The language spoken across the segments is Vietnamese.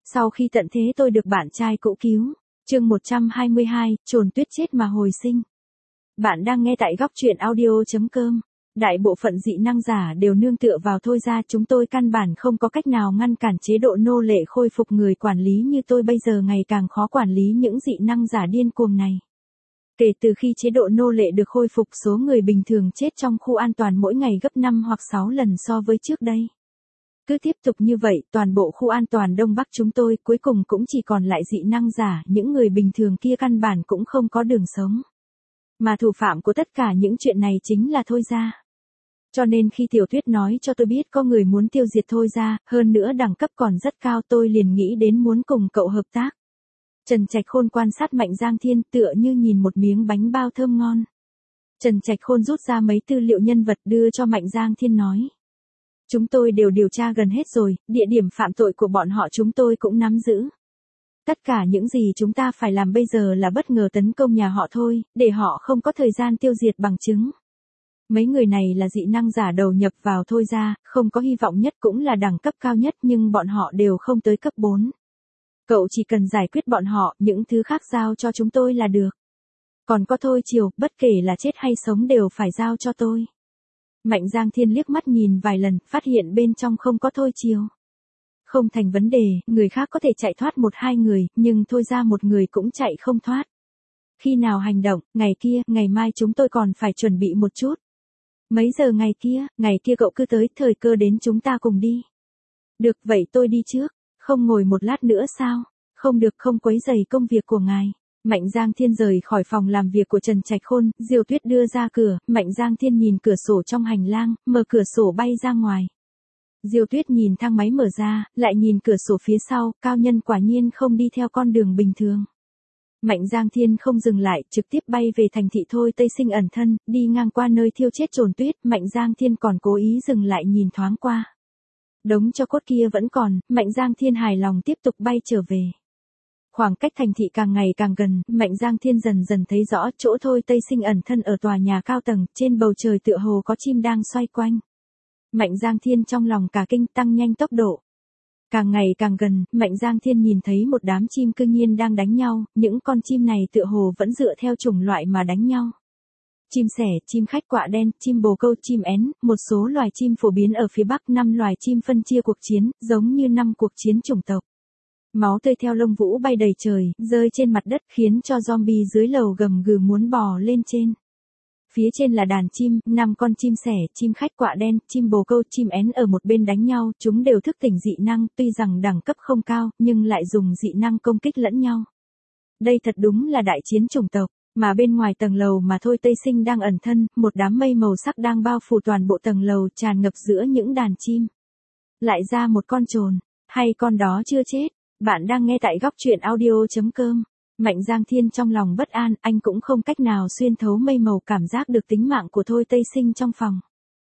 Sau khi tận thế tôi được bạn trai cũ cứu. Chương 122, Trồn Tuyết chết mà hồi sinh. Bạn đang nghe tại góc truyện audio.com. Đại bộ phận dị năng giả đều nương tựa vào Thôi Gia, chúng tôi căn bản không có cách nào ngăn cản chế độ nô lệ khôi phục. Người quản lý như tôi bây giờ ngày càng khó quản lý những dị năng giả điên cuồng này. Kể từ khi chế độ nô lệ được khôi phục, số người bình thường chết trong khu an toàn mỗi ngày gấp 5 hoặc 6 lần so với trước đây. Cứ tiếp tục như vậy, toàn bộ khu an toàn Đông Bắc chúng tôi cuối cùng cũng chỉ còn lại dị năng giả, những người bình thường kia căn bản cũng không có đường sống. Mà thủ phạm của tất cả những chuyện này chính là Thôi Gia. Cho nên khi Tiểu Tuyết nói cho tôi biết có người muốn tiêu diệt Thôi Gia, hơn nữa đẳng cấp còn rất cao, tôi liền nghĩ đến muốn cùng cậu hợp tác. Trần Trạch Khôn quan sát Mạnh Giang Thiên tựa như nhìn một miếng bánh bao thơm ngon. Trần Trạch Khôn rút ra mấy tư liệu nhân vật đưa cho Mạnh Giang Thiên nói. Chúng tôi đều điều tra gần hết rồi, địa điểm phạm tội của bọn họ chúng tôi cũng nắm giữ. Tất cả những gì chúng ta phải làm bây giờ là bất ngờ tấn công nhà họ thôi, để họ không có thời gian tiêu diệt bằng chứng. Mấy người này là dị năng giả đầu nhập vào Thôi Gia, không có hy vọng nhất cũng là đẳng cấp cao nhất, nhưng bọn họ đều không tới cấp 4. Cậu chỉ cần giải quyết bọn họ, những thứ khác giao cho chúng tôi là được. Còn có Thôi Triều, bất kể là chết hay sống đều phải giao cho tôi. Mạnh Giang Thiên liếc mắt nhìn vài lần, phát hiện bên trong không có Thôi Triều. Không thành vấn đề, người khác có thể chạy thoát 1-2 người, nhưng Thôi Gia một người cũng chạy không thoát. Khi nào hành động, ngày kia, ngày mai chúng tôi còn phải chuẩn bị một chút. Mấy giờ ngày kia cậu cứ tới, thời cơ đến chúng ta cùng đi. Được, vậy tôi đi trước, không ngồi một lát nữa sao? Không được, không quấy rầy công việc của ngài. Mạnh Giang Thiên rời khỏi phòng làm việc của Trần Trạch Khôn, Diêu Tuyết đưa ra cửa, Mạnh Giang Thiên nhìn cửa sổ trong hành lang, mở cửa sổ bay ra ngoài. Diêu Tuyết nhìn thang máy mở ra, lại nhìn cửa sổ phía sau, cao nhân quả nhiên không đi theo con đường bình thường. Mạnh Giang Thiên không dừng lại, trực tiếp bay về thành thị Thôi Tây Sinh ẩn thân, đi ngang qua nơi thiêu chết Trồn Tuyết, Mạnh Giang Thiên còn cố ý dừng lại nhìn thoáng qua. Đống tro cốt kia vẫn còn, Mạnh Giang Thiên hài lòng tiếp tục bay trở về. Khoảng cách thành thị càng ngày càng gần, Mạnh Giang Thiên dần dần thấy rõ chỗ Thôi Tây Sinh ẩn thân ở tòa nhà cao tầng, trên bầu trời tựa hồ có chim đang xoay quanh. Mạnh Giang Thiên trong lòng cả kinh, tăng nhanh tốc độ. Càng ngày càng gần, Mạnh Giang Thiên nhìn thấy một đám chim cư nhiên đang đánh nhau, những con chim này tựa hồ vẫn dựa theo chủng loại mà đánh nhau. Chim sẻ, chim khách quạ đen, chim bồ câu, chim én, một số loài chim phổ biến ở phía Bắc, 5 loài chim phân chia cuộc chiến, giống như 5 cuộc chiến chủng tộc. Máu tươi theo lông vũ bay đầy trời, rơi trên mặt đất khiến cho zombie dưới lầu gầm gừ muốn bò lên trên. Phía trên là đàn chim, 5 con chim sẻ, chim khách quạ đen, chim bồ câu, chim én ở một bên đánh nhau, chúng đều thức tỉnh dị năng, tuy rằng đẳng cấp không cao, nhưng lại dùng dị năng công kích lẫn nhau. Đây thật đúng là đại chiến chủng tộc, mà bên ngoài tầng lầu mà Thôi Tây Sinh đang ẩn thân, một đám mây màu sắc đang bao phủ toàn bộ tầng lầu, tràn ngập giữa những đàn chim. Lại ra một con trồn, hay con đó chưa chết? Bạn đang nghe tại góc truyện audio.com. Mạnh Giang Thiên trong lòng bất an, anh cũng không cách nào xuyên thấu mây màu cảm giác được tính mạng của Thôi Tây Sinh trong phòng.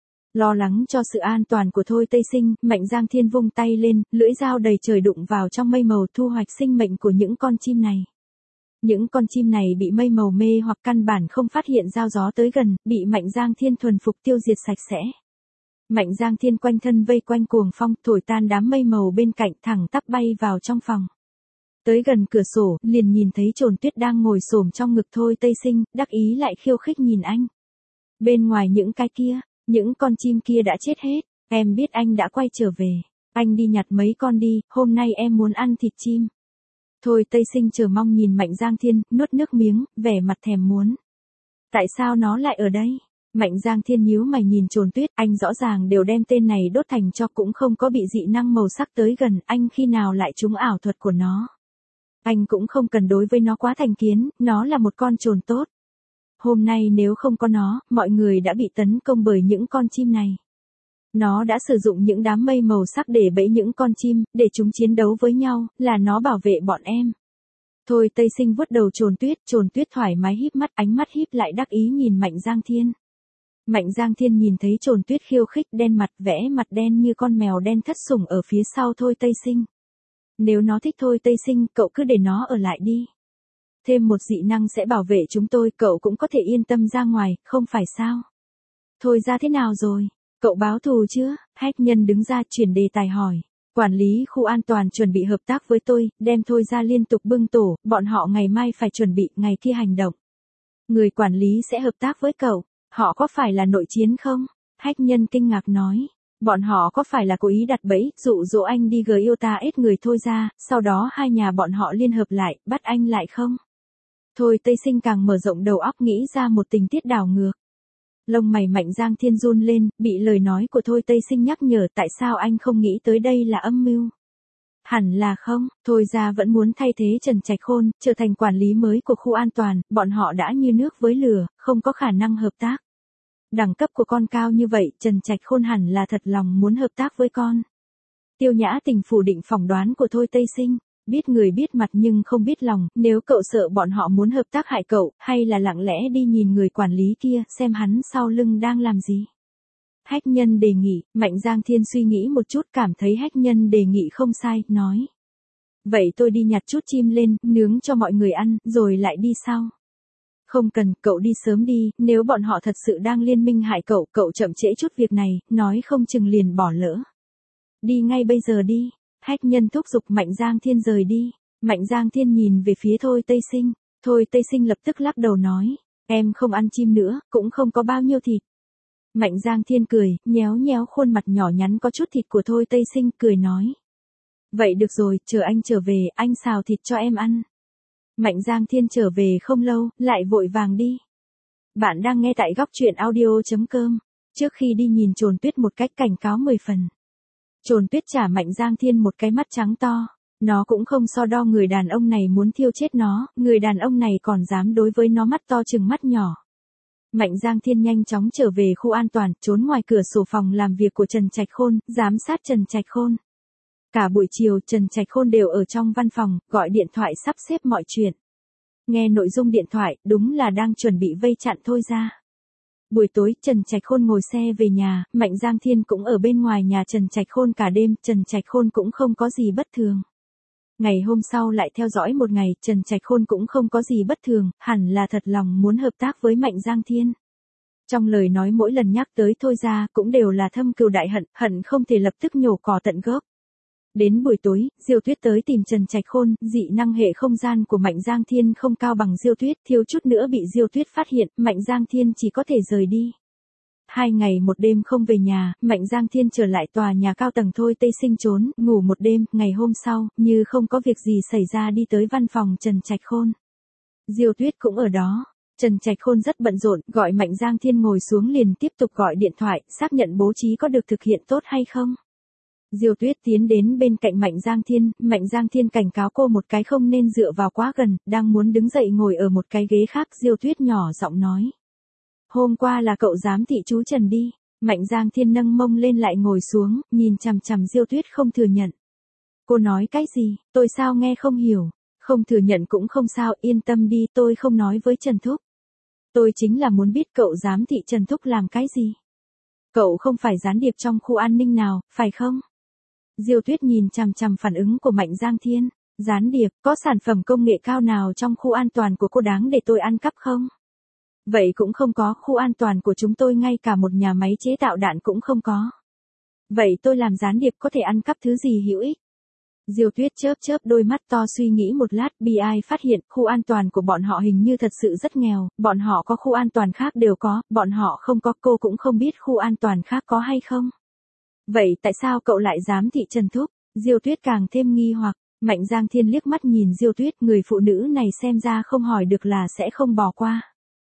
Lo lắng cho sự an toàn của Thôi Tây Sinh, Mạnh Giang Thiên vung tay lên, lưỡi dao đầy trời đụng vào trong mây màu thu hoạch sinh mệnh của những con chim này. Những con chim này bị mây màu mê hoặc căn bản không phát hiện dao gió tới gần, bị Mạnh Giang Thiên thuần phục tiêu diệt sạch sẽ. Mạnh Giang Thiên quanh thân vây quanh cuồng phong, thổi tan đám mây màu bên cạnh, thẳng tắp bay vào trong phòng. Tới gần cửa sổ, liền nhìn thấy Trồn Tuyết đang ngồi xổm trong ngực Thôi Tây Sinh, đắc ý lại khiêu khích nhìn anh. Bên ngoài những cái kia, những con chim kia đã chết hết, em biết anh đã quay trở về. Anh đi nhặt mấy con đi, hôm nay em muốn ăn thịt chim. Thôi Tây Sinh chờ mong nhìn Mạnh Giang Thiên, nuốt nước miếng, vẻ mặt thèm muốn. Tại sao nó lại ở đây? Mạnh Giang Thiên nhíu mày nhìn Trồn Tuyết, anh rõ ràng đều đem tên này đốt thành tro cũng không có bị dị năng màu sắc tới gần, anh khi nào lại trúng ảo thuật của nó. Anh cũng không cần đối với nó quá thành kiến, nó là một con trồn tốt. Hôm nay nếu không có nó, mọi người đã bị tấn công bởi những con chim này. Nó đã sử dụng những đám mây màu sắc để bẫy những con chim, để chúng chiến đấu với nhau, là nó bảo vệ bọn em. Thôi Tây Sinh vuốt đầu Trồn Tuyết thoải mái híp mắt, ánh mắt híp lại đắc ý nhìn Mạnh Giang Thiên. Mạnh Giang Thiên nhìn thấy Trồn Tuyết khiêu khích, đen mặt, vẽ mặt đen như con mèo đen thất sủng ở phía sau Thôi Tây Sinh. Nếu nó thích Thôi Tây Sinh, cậu cứ để nó ở lại đi. Thêm một dị năng sẽ bảo vệ chúng tôi, cậu cũng có thể yên tâm ra ngoài, không phải sao? Thôi ra thế nào rồi? Cậu báo thù chưa? Hách Nhân đứng ra chuyển đề tài hỏi. Quản lý khu an toàn chuẩn bị hợp tác với tôi, đem Thôi ra liên tục bưng tổ, bọn họ ngày mai phải chuẩn bị, ngày kia hành động. Người quản lý sẽ hợp tác với cậu, họ có phải là nội chiến không? Hách nhân kinh ngạc nói. Bọn họ có phải là cố ý đặt bẫy, dụ dỗ anh đi gờ yêu ta ết người Thôi ra, sau đó hai nhà bọn họ liên hợp lại, bắt anh lại không? Thôi Tây Sinh càng mở rộng đầu óc nghĩ ra một tình tiết đảo ngược. Lông mày Mạnh Giang Thiên run lên, bị lời nói của Thôi Tây Sinh nhắc nhở tại sao anh không nghĩ tới đây là âm mưu. Hẳn là không, Thôi ra vẫn muốn thay thế Trần Trạch Khôn, trở thành quản lý mới của khu an toàn, bọn họ đã như nước với lửa, không có khả năng hợp tác. Đẳng cấp của con cao như vậy, Trần Trạch Khôn hẳn là thật lòng muốn hợp tác với con. Tiêu Nhã Tình phủ định phỏng đoán của Thôi Tây Sinh, biết người biết mặt nhưng không biết lòng, nếu cậu sợ bọn họ muốn hợp tác hại cậu, hay là lặng lẽ đi nhìn người quản lý kia, xem hắn sau lưng đang làm gì. Hách nhân đề nghị, Mạnh Giang Thiên suy nghĩ một chút cảm thấy hách nhân đề nghị không sai, nói. Vậy tôi đi nhặt chút chim lên, nướng cho mọi người ăn, rồi lại đi sau. Không cần, cậu đi sớm đi, nếu bọn họ thật sự đang liên minh hại cậu, cậu chậm trễ chút việc này, nói không chừng liền bỏ lỡ. Đi ngay bây giờ đi, hách nhân thúc giục Mạnh Giang Thiên rời đi. Mạnh Giang Thiên nhìn về phía Thôi Tây Sinh, Thôi Tây Sinh lập tức lắc đầu nói, em không ăn chim nữa, cũng không có bao nhiêu thịt. Mạnh Giang Thiên cười, nhéo nhéo khuôn mặt nhỏ nhắn có chút thịt của Thôi Tây Sinh, cười nói. Vậy được rồi, chờ anh trở về, anh xào thịt cho em ăn. Mạnh Giang Thiên trở về không lâu, lại vội vàng đi. Bạn đang nghe tại góc truyện audio.com. Trước khi đi nhìn Trồn Tuyết một cách cảnh cáo 10 phần. Trồn Tuyết trả Mạnh Giang Thiên một cái mắt trắng to. Nó cũng không so đo người đàn ông này muốn thiêu chết nó, người đàn ông này còn dám đối với nó mắt to chừng mắt nhỏ. Mạnh Giang Thiên nhanh chóng trở về khu an toàn, trốn ngoài cửa sổ phòng làm việc của Trần Trạch Khôn, giám sát Trần Trạch Khôn. Cả buổi chiều Trần Trạch Khôn đều ở trong văn phòng, gọi điện thoại sắp xếp mọi chuyện. Nghe nội dung điện thoại, đúng là đang chuẩn bị vây chặn Thôi ra. Buổi tối, Trần Trạch Khôn ngồi xe về nhà, Mạnh Giang Thiên cũng ở bên ngoài nhà Trần Trạch Khôn cả đêm, Trần Trạch Khôn cũng không có gì bất thường. Ngày hôm sau lại theo dõi một ngày, Trần Trạch Khôn cũng không có gì bất thường, hẳn là thật lòng muốn hợp tác với Mạnh Giang Thiên. Trong lời nói mỗi lần nhắc tới Thôi ra, cũng đều là thâm cừu đại hận, hận không thể lập tức nhổ cỏ tận gốc. Đến buổi tối, Diêu Tuyết tới tìm Trần Trạch Khôn, dị năng hệ không gian của Mạnh Giang Thiên không cao bằng Diêu Tuyết, thiếu chút nữa bị Diêu Tuyết phát hiện, Mạnh Giang Thiên chỉ có thể rời đi. 2 ngày 1 đêm không về nhà, Mạnh Giang Thiên trở lại tòa nhà cao tầng Thôi Tây Sinh trốn, ngủ một đêm, ngày hôm sau, như không có việc gì xảy ra đi tới văn phòng Trần Trạch Khôn. Diêu Tuyết cũng ở đó. Trần Trạch Khôn rất bận rộn, gọi Mạnh Giang Thiên ngồi xuống liền tiếp tục gọi điện thoại, xác nhận bố trí có được thực hiện tốt hay không. Diêu Tuyết tiến đến bên cạnh Mạnh Giang Thiên cảnh cáo cô một cái không nên dựa vào quá gần, đang muốn đứng dậy ngồi ở một cái ghế khác, Diêu Tuyết nhỏ giọng nói. Hôm qua là cậu giám thị chú Trần đi. Mạnh Giang Thiên nâng mông lên lại ngồi xuống, nhìn chằm chằm Diêu Tuyết không thừa nhận. Cô nói cái gì, tôi sao nghe không hiểu, không thừa nhận cũng không sao, yên tâm đi, tôi không nói với Trần Thúc. Tôi chính là muốn biết cậu giám thị Trần Thúc làm cái gì. Cậu không phải gián điệp trong khu an ninh nào, phải không? Diêu Tuyết nhìn chằm chằm phản ứng của Mạnh Giang Thiên, gián điệp, có sản phẩm công nghệ cao nào trong khu an toàn của cô đáng để tôi ăn cắp không? Vậy cũng không có, khu an toàn của chúng tôi ngay cả một nhà máy chế tạo đạn cũng không có. Vậy tôi làm gián điệp có thể ăn cắp thứ gì hữu ích? Diêu Tuyết chớp chớp đôi mắt to suy nghĩ một lát, bi ai phát hiện khu an toàn của bọn họ hình như thật sự rất nghèo, bọn họ có khu an toàn khác đều có, bọn họ không có, cô cũng không biết khu an toàn khác có hay không. Vậy tại sao cậu lại giám thị Trần Thúc? Diêu Tuyết càng thêm nghi hoặc. Mạnh Giang Thiên liếc mắt nhìn Diêu Tuyết, người phụ nữ này xem ra không hỏi được là sẽ không bỏ qua.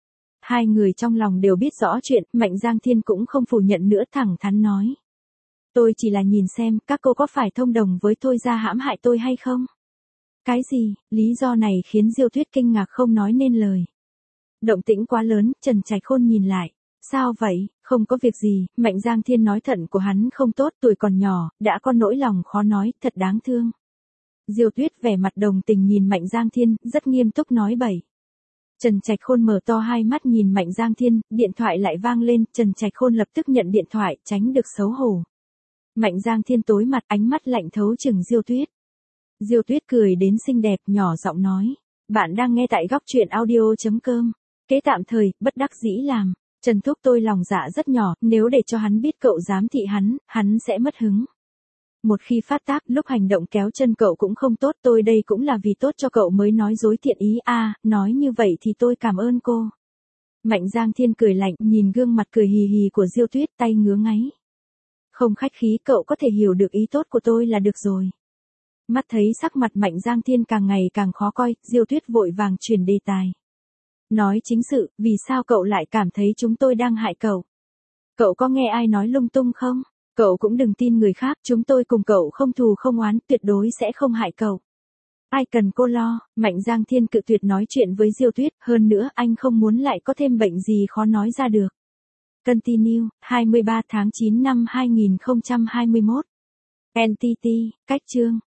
Hai người trong lòng đều biết rõ chuyện, Mạnh Giang Thiên cũng không phủ nhận nữa, thẳng thắn nói. Tôi chỉ là nhìn xem, các cô có phải thông đồng với Thôi ra hãm hại tôi hay không? Cái gì? Lý do này khiến Diêu Tuyết kinh ngạc không nói nên lời. Động tĩnh quá lớn, Trần Trạch Khôn nhìn lại. Sao vậy? Không có việc gì, Mạnh Giang Thiên nói thận của hắn không tốt, tuổi còn nhỏ, đã có nỗi lòng khó nói, thật đáng thương. Diêu Tuyết vẻ mặt đồng tình nhìn Mạnh Giang Thiên, rất nghiêm túc nói bậy. Trần Trạch Khôn mở to hai mắt nhìn Mạnh Giang Thiên, điện thoại lại vang lên, Trần Trạch Khôn lập tức nhận điện thoại, tránh được xấu hổ. Mạnh Giang Thiên tối mặt, ánh mắt lạnh thấu chừng Diêu Tuyết. Diêu Tuyết cười đến xinh đẹp, nhỏ giọng nói. Bạn đang nghe tại góc truyện audio.com. Kế tạm thời, bất đắc dĩ làm. Trần Thúc tôi lòng dạ rất nhỏ, nếu để cho hắn biết cậu dám thị hắn sẽ mất hứng. Một khi phát tác, lúc hành động kéo chân cậu cũng không tốt, tôi đây cũng là vì tốt cho cậu mới nói dối thiện ý à, nói như vậy thì tôi cảm ơn cô. Mạnh Giang Thiên cười lạnh, nhìn gương mặt cười hì hì của Diêu Tuyết, tay ngứa ngáy. Không khách khí, cậu có thể hiểu được ý tốt của tôi là được rồi. Mắt thấy sắc mặt Mạnh Giang Thiên càng ngày càng khó coi, Diêu Tuyết vội vàng chuyển đề tài. Nói chính sự, vì sao cậu lại cảm thấy chúng tôi đang hại cậu? Cậu có nghe ai nói lung tung không? Cậu cũng đừng tin người khác, chúng tôi cùng cậu không thù không oán, tuyệt đối sẽ không hại cậu. Ai cần cô lo, Mạnh Giang Thiên cự tuyệt nói chuyện với Diêu Tuyết, hơn nữa anh không muốn lại có thêm bệnh gì khó nói ra được. Continue, 23 tháng 9 năm 2021. NTT, cách chương.